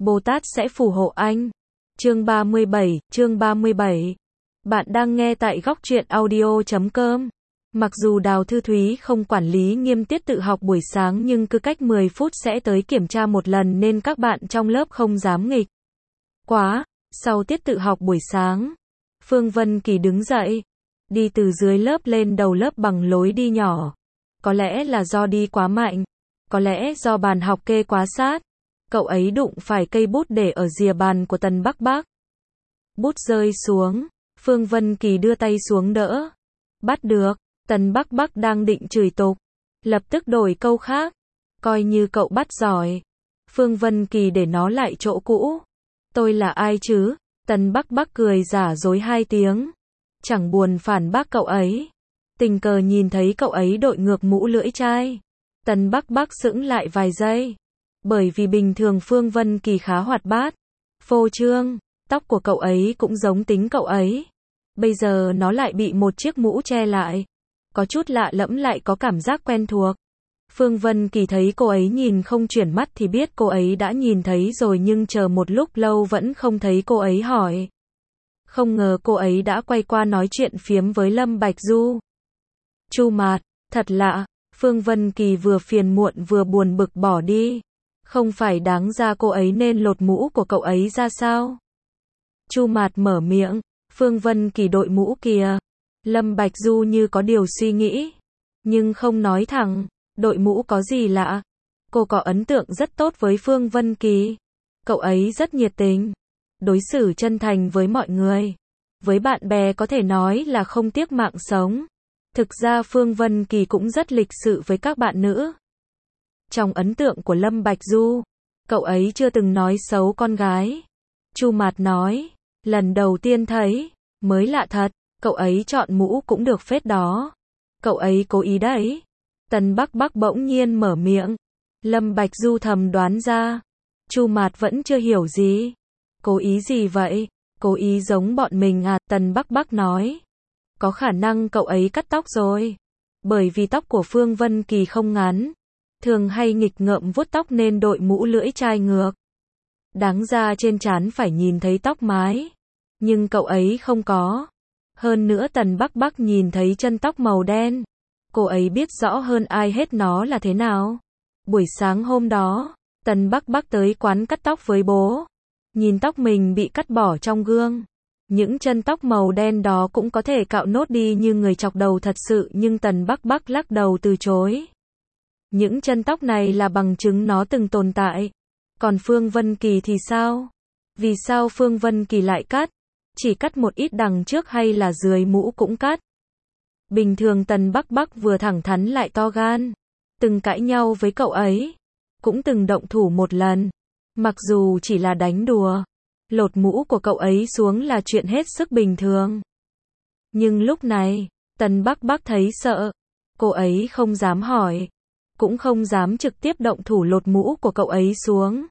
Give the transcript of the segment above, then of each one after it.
Bồ Tát sẽ phù hộ anh. Chương 37. Bạn đang nghe tại góc truyện audio.com. Mặc dù Đào Thư Thúy không quản lý nghiêm tiết tự học buổi sáng nhưng cứ cách 10 phút sẽ tới kiểm tra một lần nên các bạn trong lớp không dám nghịch. Quá, sau tiết tự học buổi sáng, Phương Vân Kỳ đứng dậy, đi từ dưới lớp lên đầu lớp bằng lối đi nhỏ. Có lẽ là do đi quá mạnh, có lẽ do bàn học kê quá sát. Cậu ấy đụng phải cây bút để ở rìa bàn của Tần Bắc Bắc. Bút rơi xuống, Phương Vân Kỳ đưa tay xuống đỡ. Bắt được, Tần Bắc Bắc đang định chửi tục, lập tức đổi câu khác. Coi như cậu bắt giỏi. Phương Vân Kỳ để nó lại chỗ cũ. Tôi là ai chứ? Tần Bắc Bắc cười giả dối 2 tiếng. Chẳng buồn phản bác cậu ấy. Tình cờ nhìn thấy cậu ấy đội ngược mũ lưỡi chai. Tần Bắc Bắc sững lại vài giây. Bởi vì bình thường Phương Vân Kỳ khá hoạt bát, phô trương, tóc của cậu ấy cũng giống tính cậu ấy. Bây giờ nó lại bị một chiếc mũ che lại. Có chút lạ lẫm lại có cảm giác quen thuộc. Phương Vân Kỳ thấy cô ấy nhìn không chuyển mắt thì biết cô ấy đã nhìn thấy rồi nhưng chờ một lúc lâu vẫn không thấy cô ấy hỏi. Không ngờ cô ấy đã quay qua nói chuyện phiếm với Lâm Bạch Du. Chu Mạt, thật lạ, Phương Vân Kỳ vừa phiền muộn vừa buồn bực bỏ đi. Không phải đáng ra cô ấy nên lột mũ của cậu ấy ra sao? Chu Mạt mở miệng, Phương Vân Kỳ đội mũ kìa. Lâm Bạch Du như có điều suy nghĩ, nhưng không nói thẳng, đội mũ có gì lạ. Cô có ấn tượng rất tốt với Phương Vân Kỳ. Cậu ấy rất nhiệt tình, đối xử chân thành với mọi người. Với bạn bè có thể nói là không tiếc mạng sống. Thực ra Phương Vân Kỳ cũng rất lịch sự với các bạn nữ. Trong ấn tượng của Lâm Bạch Du, cậu ấy chưa từng nói xấu con gái. Chu Mạt nói, lần đầu tiên thấy, mới lạ thật, cậu ấy chọn mũ cũng được phết đó. Cậu ấy cố ý đấy. Tần Bắc Bắc bỗng nhiên mở miệng. Lâm Bạch Du thầm đoán ra. Chu Mạt vẫn chưa hiểu gì. Cố ý gì vậy? Cố ý giống bọn mình à? Tần Bắc Bắc nói. Có khả năng cậu ấy cắt tóc rồi. Bởi vì tóc của Phương Vân Kỳ không ngắn, thường hay nghịch ngợm vuốt tóc nên đội mũ lưỡi chai ngược. Đáng ra trên trán phải nhìn thấy tóc mái, nhưng cậu ấy không có. Hơn nữa Tần Bắc Bắc nhìn thấy chân tóc màu đen. Cô ấy biết rõ hơn ai hết nó là thế nào. Buổi sáng hôm đó, Tần Bắc Bắc tới quán cắt tóc với bố. Nhìn tóc mình bị cắt bỏ trong gương. Những chân tóc màu đen đó cũng có thể cạo nốt đi như người chọc đầu thật sự nhưng Tần Bắc Bắc lắc đầu từ chối. Những chân tóc này là bằng chứng nó từng tồn tại. Còn Phương Vân Kỳ thì sao? Vì sao Phương Vân Kỳ lại cắt? Chỉ cắt một ít đằng trước hay là dưới mũ cũng cắt? Bình thường Tần Bắc Bắc vừa thẳng thắn lại to gan. Từng cãi nhau với cậu ấy. Cũng từng động thủ một lần. Mặc dù chỉ là đánh đùa. Lột mũ của cậu ấy xuống là chuyện hết sức bình thường. Nhưng lúc này, Tần Bắc Bắc thấy sợ. Cô ấy không dám hỏi. Cũng không dám trực tiếp động thủ lột mũ của cậu ấy xuống.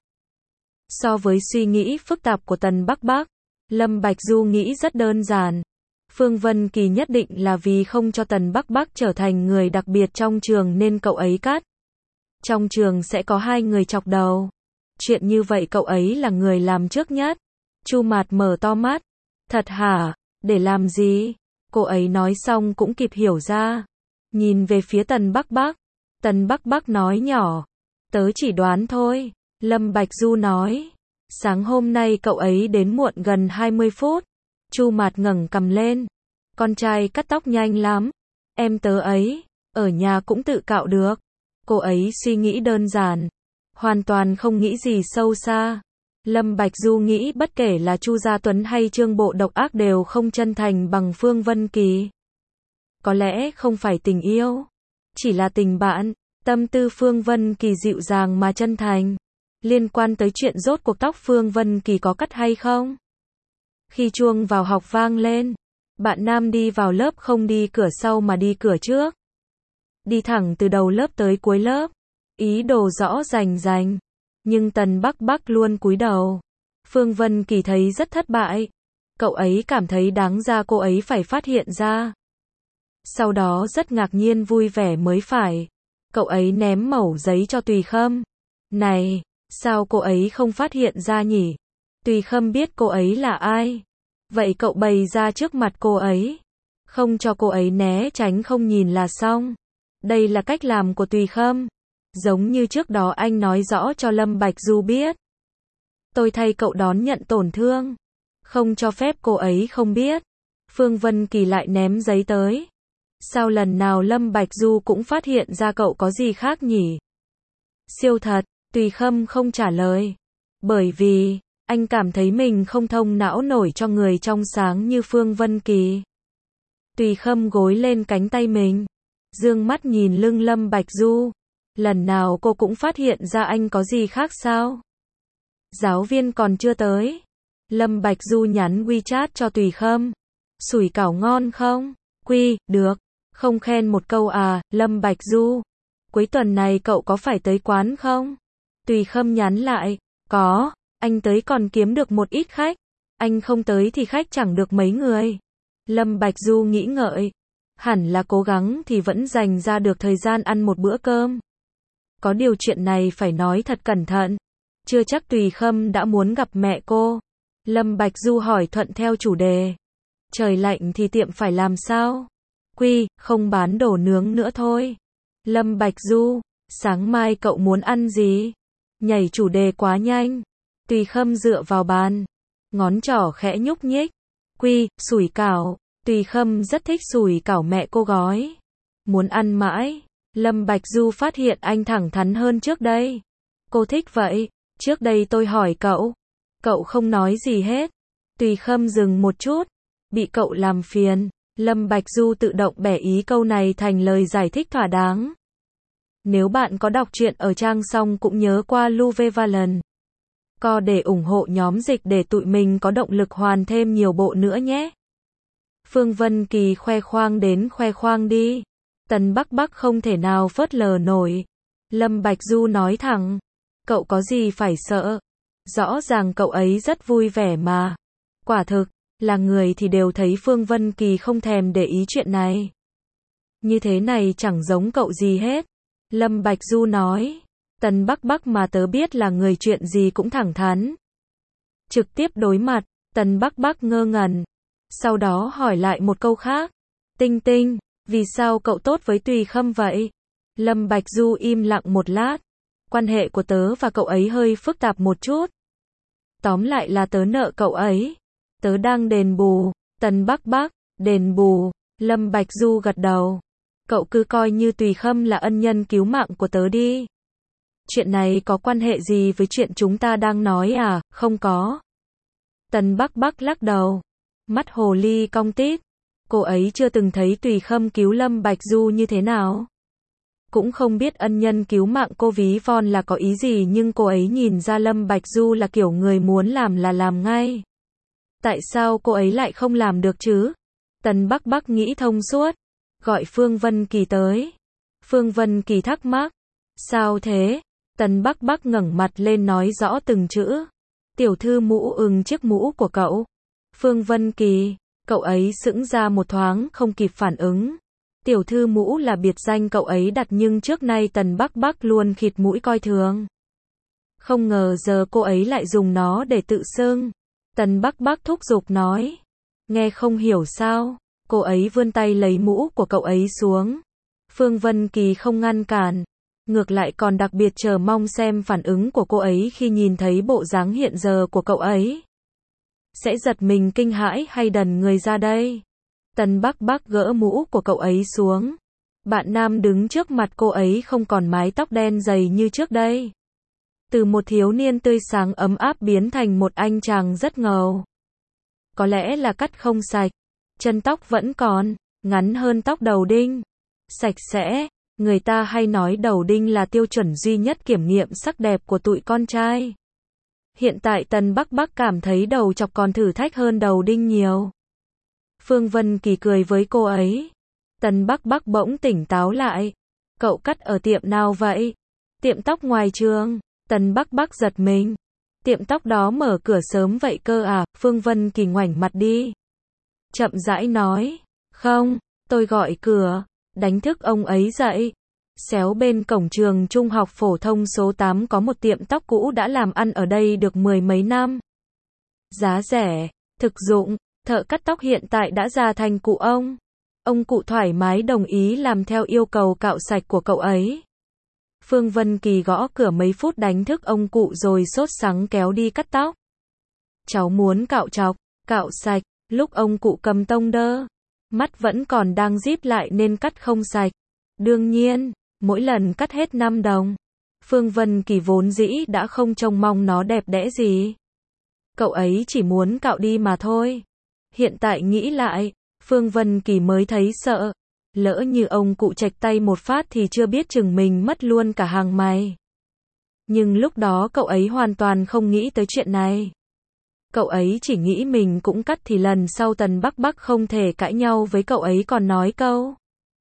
So với suy nghĩ phức tạp của Tần Bắc Bắc, Lâm Bạch Du nghĩ rất đơn giản. Phương Vân Kỳ nhất định là vì không cho Tần Bắc Bắc trở thành người đặc biệt trong trường nên cậu ấy cắt. Trong trường sẽ có 2 người chọc đầu. Chuyện như vậy cậu ấy là người làm trước nhất. Chu Mạt mở to mắt. Thật hả? Để làm gì? Cô ấy nói xong cũng kịp hiểu ra. Nhìn về phía Tần Bắc Bắc. Tần Bắc Bắc nói nhỏ. Tớ chỉ đoán thôi. Lâm Bạch Du nói. Sáng hôm nay cậu ấy đến muộn gần 20 phút. Chu Mạt ngẩng cằm lên. Con trai cắt tóc nhanh lắm. Em tớ ấy, ở nhà cũng tự cạo được. Cô ấy suy nghĩ đơn giản. Hoàn toàn không nghĩ gì sâu xa. Lâm Bạch Du nghĩ bất kể là Chu Gia Tuấn hay Trương Bộ độc ác đều không chân thành bằng Phương Vân Kỳ. Có lẽ không phải tình yêu. Chỉ là tình bạn. Tâm tư Phương Vân Kỳ dịu dàng mà chân thành. Liên quan tới chuyện rốt cuộc tóc Phương Vân Kỳ có cắt hay không? Khi chuông vào học vang lên, bạn nam đi vào lớp không đi cửa sau mà đi cửa trước. Đi thẳng từ đầu lớp tới cuối lớp. Ý đồ rõ rành rành. Nhưng Tần Bắc Bắc luôn cúi đầu. Phương Vân Kỳ thấy rất thất bại. Cậu ấy cảm thấy đáng ra cô ấy phải phát hiện ra. Sau đó rất ngạc nhiên vui vẻ mới phải. Cậu ấy ném mẩu giấy cho Tùy Khâm. Này, Sao cô ấy không phát hiện ra nhỉ? Tùy Khâm biết cô ấy là ai. Vậy cậu bày ra trước mặt cô ấy. Không cho cô ấy né tránh không nhìn là xong. Đây là cách làm của Tùy Khâm. Giống như trước đó anh nói rõ cho Lâm Bạch Du biết. Tôi thay cậu đón nhận tổn thương. Không cho phép cô ấy không biết. Phương Vân Kỳ lại ném giấy tới. Sao lần nào Lâm Bạch Du cũng phát hiện ra cậu có gì khác nhỉ? Siêu thật, Tùy Khâm không trả lời. Bởi vì, anh cảm thấy mình không thông não nổi cho người trong sáng như Phương Vân Kỳ. Tùy Khâm gối lên cánh tay mình. Dương mắt nhìn lưng Lâm Bạch Du. Lần nào cô cũng phát hiện ra anh có gì khác sao? Giáo viên còn chưa tới. Lâm Bạch Du nhắn WeChat cho Tùy Khâm. Sủi cảo ngon không? Được. Không khen một câu à, Lâm Bạch Du. Cuối tuần này cậu có phải tới quán không? Tùy Khâm nhắn lại. Có, anh tới còn kiếm được một ít khách. Anh không tới thì khách chẳng được mấy người. Lâm Bạch Du nghĩ ngợi. Hẳn là cố gắng thì vẫn dành ra được thời gian ăn một bữa cơm. Có điều chuyện này phải nói thật cẩn thận. Chưa chắc Tùy Khâm đã muốn gặp mẹ cô. Lâm Bạch Du hỏi thuận theo chủ đề. Trời lạnh thì tiệm phải làm sao? Không bán đồ nướng nữa thôi. Lâm Bạch Du, sáng mai cậu muốn ăn gì? Nhảy chủ đề quá nhanh. Tùy Khâm dựa vào bàn. Ngón trỏ khẽ nhúc nhích. Sủi cảo. Tùy Khâm rất thích sủi cảo mẹ cô gói. Muốn ăn mãi. Lâm Bạch Du phát hiện anh thẳng thắn hơn trước đây. Cô thích vậy. Trước đây tôi hỏi cậu. Cậu không nói gì hết. Tùy Khâm dừng một chút. Bị cậu làm phiền. Lâm Bạch Du tự động bẻ ý câu này thành lời giải thích thỏa đáng. Nếu bạn có đọc truyện ở trang xong cũng nhớ qua Luvevalent. Co để ủng hộ nhóm dịch để tụi mình có động lực hoàn thêm nhiều bộ nữa nhé. Phương Vân Kỳ khoe khoang đến khoe khoang đi. Tần Bắc Bắc không thể nào phớt lờ nổi. Lâm Bạch Du nói thẳng. Cậu có gì phải sợ? Rõ ràng cậu ấy rất vui vẻ mà. Quả thực, là người thì đều thấy Phương Vân Kỳ không thèm để ý chuyện này. Như thế này chẳng giống cậu gì hết. Lâm Bạch Du nói. Tần Bắc Bắc mà tớ biết là người chuyện gì cũng thẳng thắn. Trực tiếp đối mặt, Tần Bắc Bắc ngơ ngẩn. Sau đó hỏi lại một câu khác. Tinh Tinh, vì sao cậu tốt với Tùy Khâm vậy? Lâm Bạch Du im lặng một lát. Quan hệ của tớ và cậu ấy hơi phức tạp một chút. Tóm lại là tớ nợ cậu ấy. Tớ đang đền bù. Tần Bắc Bắc, đền bù. Lâm Bạch Du gật đầu. Cậu cứ coi như Tùy Khâm là ân nhân cứu mạng của tớ đi. Chuyện này có quan hệ gì với chuyện chúng ta đang nói à? Không có. Tần Bắc Bắc lắc đầu. Mắt hồ ly cong tít. Cô ấy chưa từng thấy Tùy Khâm cứu Lâm Bạch Du như thế nào. Cũng không biết ân nhân cứu mạng cô ví von là có ý gì, nhưng cô ấy nhìn ra Lâm Bạch Du là kiểu người muốn làm là làm ngay. Tại sao cô ấy lại không làm được chứ? Tần Bắc Bắc nghĩ thông suốt. Gọi Phương Vân Kỳ tới. Phương Vân Kỳ thắc mắc. Sao thế? Tần Bắc Bắc ngẩng mặt lên nói rõ từng chữ. Tiểu thư mũ chiếc mũ của cậu. Phương Vân Kỳ. Cậu ấy sững ra một thoáng không kịp phản ứng. Tiểu thư mũ là biệt danh cậu ấy đặt nhưng trước nay Tần Bắc Bắc luôn khịt mũi coi thường. Không ngờ giờ cô ấy lại dùng nó để tự xưng. Tần Bắc Bắc thúc giục nói. Nghe không hiểu sao? Cô ấy vươn tay lấy mũ của cậu ấy xuống. Phương Vân Kỳ không ngăn cản. Ngược lại còn đặc biệt chờ mong xem phản ứng của cô ấy khi nhìn thấy bộ dáng hiện giờ của cậu ấy. Sẽ giật mình kinh hãi hay đần người ra đây? Tần Bắc Bắc gỡ mũ của cậu ấy xuống. Bạn nam đứng trước mặt cô ấy không còn mái tóc đen dày như trước đây. Từ một thiếu niên tươi sáng ấm áp biến thành một anh chàng rất ngầu. Có lẽ là cắt không sạch. Chân tóc vẫn còn, ngắn hơn tóc đầu đinh. Sạch sẽ, người ta hay nói đầu đinh là tiêu chuẩn duy nhất kiểm nghiệm sắc đẹp của tụi con trai. Hiện tại Tần Bắc Bắc cảm thấy đầu chọc còn thử thách hơn đầu đinh nhiều. Phương Vân Kỳ cười với cô ấy. Tần Bắc Bắc bỗng tỉnh táo lại. Cậu cắt ở tiệm nào vậy? Tiệm tóc ngoài trường. Tần Bắc Bắc giật mình. Tiệm tóc đó mở cửa sớm vậy cơ à? Phương Vân Kỳ ngoảnh mặt đi. Chậm rãi nói. Không, tôi gọi cửa. Đánh thức ông ấy dậy. Xéo bên cổng trường trung học phổ thông số 8 có một tiệm tóc cũ đã làm ăn ở đây được mười mấy năm. Giá rẻ, thực dụng, thợ cắt tóc hiện tại đã già thành cụ ông. Ông cụ thoải mái đồng ý làm theo yêu cầu cạo sạch của cậu ấy. Phương Vân Kỳ gõ cửa mấy phút đánh thức ông cụ rồi sốt sắng kéo đi cắt tóc. Cháu muốn cạo chọc, cạo sạch, lúc ông cụ cầm tông đơ. Mắt vẫn còn đang díp lại nên cắt không sạch. Đương nhiên, mỗi lần cắt hết 5 đồng. Phương Vân Kỳ vốn dĩ đã không trông mong nó đẹp đẽ gì. Cậu ấy chỉ muốn cạo đi mà thôi. Hiện tại nghĩ lại, Phương Vân Kỳ mới thấy sợ. Lỡ như ông cụ chệch tay một phát thì chưa biết chừng mình mất luôn cả hàng mày. Nhưng lúc đó cậu ấy hoàn toàn không nghĩ tới chuyện này. Cậu ấy chỉ nghĩ mình cũng cắt thì lần sau Tần Bắc Bắc không thể cãi nhau với cậu ấy còn nói câu.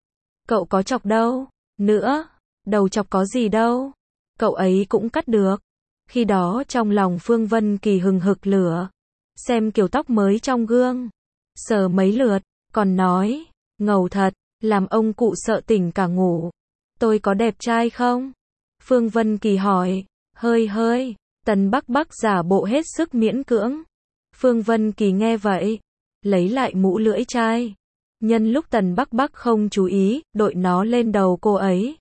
Cậu có chọc đâu, nữa, đầu chọc có gì đâu. Cậu ấy cũng cắt được. Khi đó trong lòng Phương Vân Kỳ hừng hực lửa. Xem kiểu tóc mới trong gương. Sờ mấy lượt, còn nói, ngầu thật, làm ông cụ sợ tỉnh cả ngủ. Tôi có đẹp trai không? Phương Vân Kỳ hỏi, hơi, Tần Bắc Bắc giả bộ hết sức miễn cưỡng. Phương Vân Kỳ nghe vậy, lấy lại mũ lưỡi chai. Nhân lúc Tần Bắc Bắc không chú ý, đội nó lên đầu cô ấy.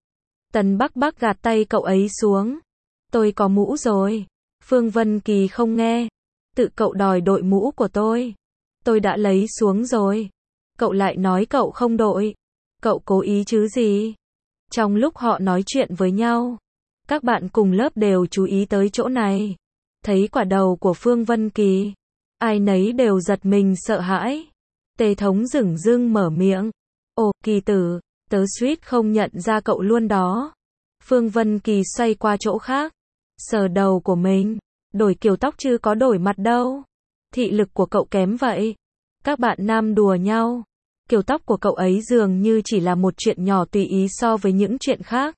Tần Bắc Bắc gạt tay cậu ấy xuống. Tôi có mũ rồi. Phương Vân Kỳ không nghe. Tự cậu đòi đội mũ của tôi. Tôi đã lấy xuống rồi. Cậu lại nói cậu không đội. Cậu cố ý chứ gì? Trong lúc họ nói chuyện với nhau, các bạn cùng lớp đều chú ý tới chỗ này. Thấy quả đầu của Phương Vân Kỳ, ai nấy đều giật mình sợ hãi. Tề Thống dửng dưng mở miệng. Ồ, Kỳ tử, tớ suýt không nhận ra cậu luôn đó. Phương Vân Kỳ xoay qua chỗ khác, sờ đầu của mình. Đổi kiểu tóc chứ có đổi mặt đâu. Thị lực của cậu kém vậy. Các bạn nam đùa nhau. Kiểu tóc của cậu ấy dường như chỉ là một chuyện nhỏ tùy ý so với những chuyện khác.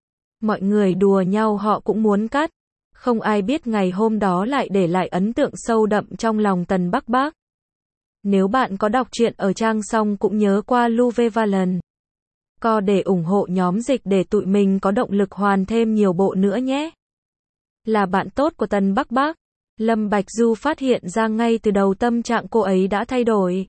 Mọi người đùa nhau họ cũng muốn cắt. Không ai biết ngày hôm đó lại để lại ấn tượng sâu đậm trong lòng Tần Bắc Bắc. Nếu bạn có đọc truyện ở trang xong cũng nhớ qua Luvevalent. Co để ủng hộ nhóm dịch để tụi mình có động lực hoàn thêm nhiều bộ nữa nhé. Là bạn tốt của Tần Bắc Bắc, Lâm Bạch Du phát hiện ra ngay từ đầu tâm trạng cô ấy đã thay đổi.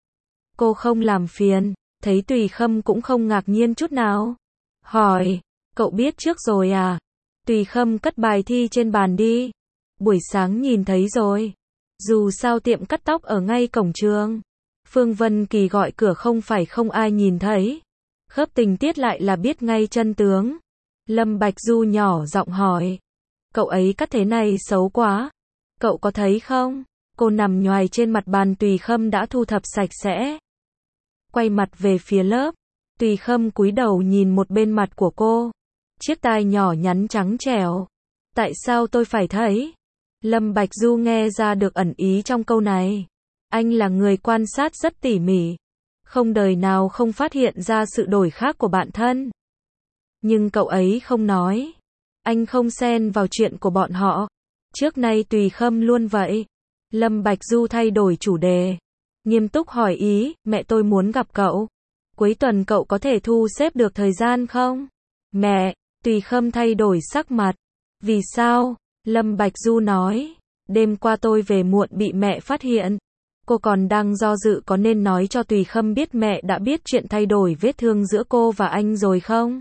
Cô không làm phiền, thấy Tùy Khâm cũng không ngạc nhiên chút nào. Hỏi, cậu biết trước rồi à? Tùy Khâm cất bài thi trên bàn đi. Buổi sáng nhìn thấy rồi. Dù sao tiệm cắt tóc ở ngay cổng trường. Phương Vân Kỳ gọi cửa không phải không ai nhìn thấy. Khớp tình tiết lại là biết ngay chân tướng. Lâm Bạch Du nhỏ giọng hỏi. Cậu ấy cắt thế này xấu quá. Cậu có thấy không? Cô nằm nhoài trên mặt bàn Tùy Khâm đã thu thập sạch sẽ. Quay mặt về phía lớp. Tùy Khâm cúi đầu nhìn một bên mặt của cô. Chiếc tai nhỏ nhắn trắng trẻo. Tại sao tôi phải thấy? Lâm Bạch Du nghe ra được ẩn ý trong câu này. Anh là người quan sát rất tỉ mỉ. Không đời nào không phát hiện ra sự đổi khác của bạn thân. Nhưng cậu ấy không nói. Anh không xen vào chuyện của bọn họ. Trước nay Tùy Khâm luôn vậy. Lâm Bạch Du thay đổi chủ đề. Nghiêm túc hỏi ý, mẹ tôi muốn gặp cậu. Cuối tuần cậu có thể thu xếp được thời gian không? Mẹ, Tùy Khâm thay đổi sắc mặt. Vì sao? Lâm Bạch Du nói. Đêm qua tôi về muộn bị mẹ phát hiện. Cô còn đang do dự có nên nói cho Tùy Khâm biết mẹ đã biết chuyện thay đổi vết thương giữa cô và anh rồi không?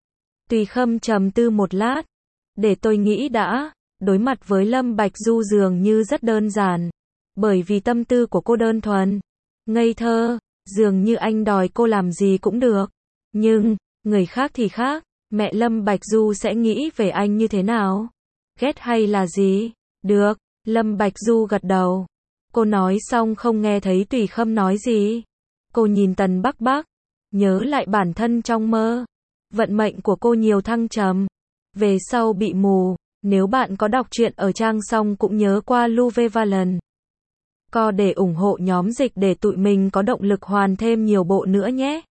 Tùy Khâm trầm tư một lát. Để tôi nghĩ đã. Đối mặt với Lâm Bạch Du dường như rất đơn giản. Bởi vì tâm tư của cô đơn thuần, ngây thơ, dường như anh đòi cô làm gì cũng được. Nhưng, người khác thì khác. Mẹ Lâm Bạch Du sẽ nghĩ về anh như thế nào? Ghét hay là gì? Được, Lâm Bạch Du gật đầu. Cô nói xong không nghe thấy Tùy Khâm nói gì. Cô nhìn Tần Bắc Bắc, nhớ lại bản thân trong mơ. Vận mệnh của cô nhiều thăng trầm. Về sau bị mù. Nếu bạn có đọc truyện ở trang xong cũng nhớ qua Luvevalent. Co để ủng hộ nhóm dịch để tụi mình có động lực hoàn thêm nhiều bộ nữa nhé.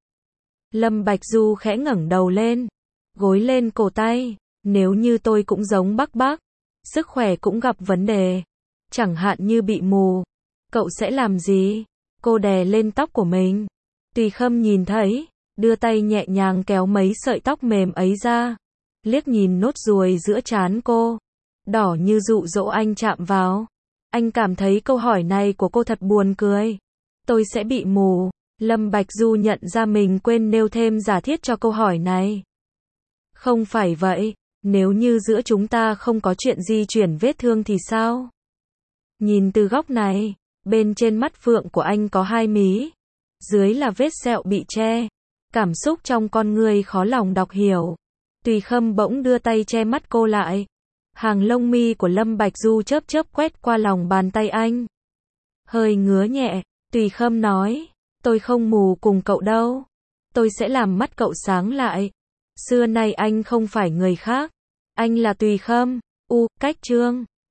Lâm Bạch Du khẽ ngẩng đầu lên. Gối lên cổ tay. Nếu như tôi cũng giống Bắc Bắc. Sức khỏe cũng gặp vấn đề. Chẳng hạn như bị mù. Cậu sẽ làm gì? Cô đè lên tóc của mình. Tùy Khâm nhìn thấy. đưa tay nhẹ nhàng kéo mấy sợi tóc mềm ấy ra, liếc nhìn nốt ruồi giữa trán cô, đỏ như dụ dỗ anh chạm vào. Anh cảm thấy câu hỏi này của cô thật buồn cười. Tôi sẽ bị mù. Lâm Bạch Du nhận ra mình quên nêu thêm giả thiết cho câu hỏi này. Không phải vậy, nếu như giữa chúng ta không có chuyện di chuyển vết thương thì sao? Nhìn từ góc này, bên trên mắt phượng của anh có hai mí, dưới là vết sẹo bị che. Cảm xúc trong con người khó lòng đọc hiểu. Tùy Khâm bỗng đưa tay che mắt cô lại. Hàng lông mi của Lâm Bạch Du chớp chớp quét qua lòng bàn tay anh. Hơi ngứa nhẹ, Tùy Khâm nói, tôi không mù cùng cậu đâu. Tôi sẽ làm mắt cậu sáng lại. Xưa nay anh không phải người khác. Anh là Tùy Khâm. Cách Chương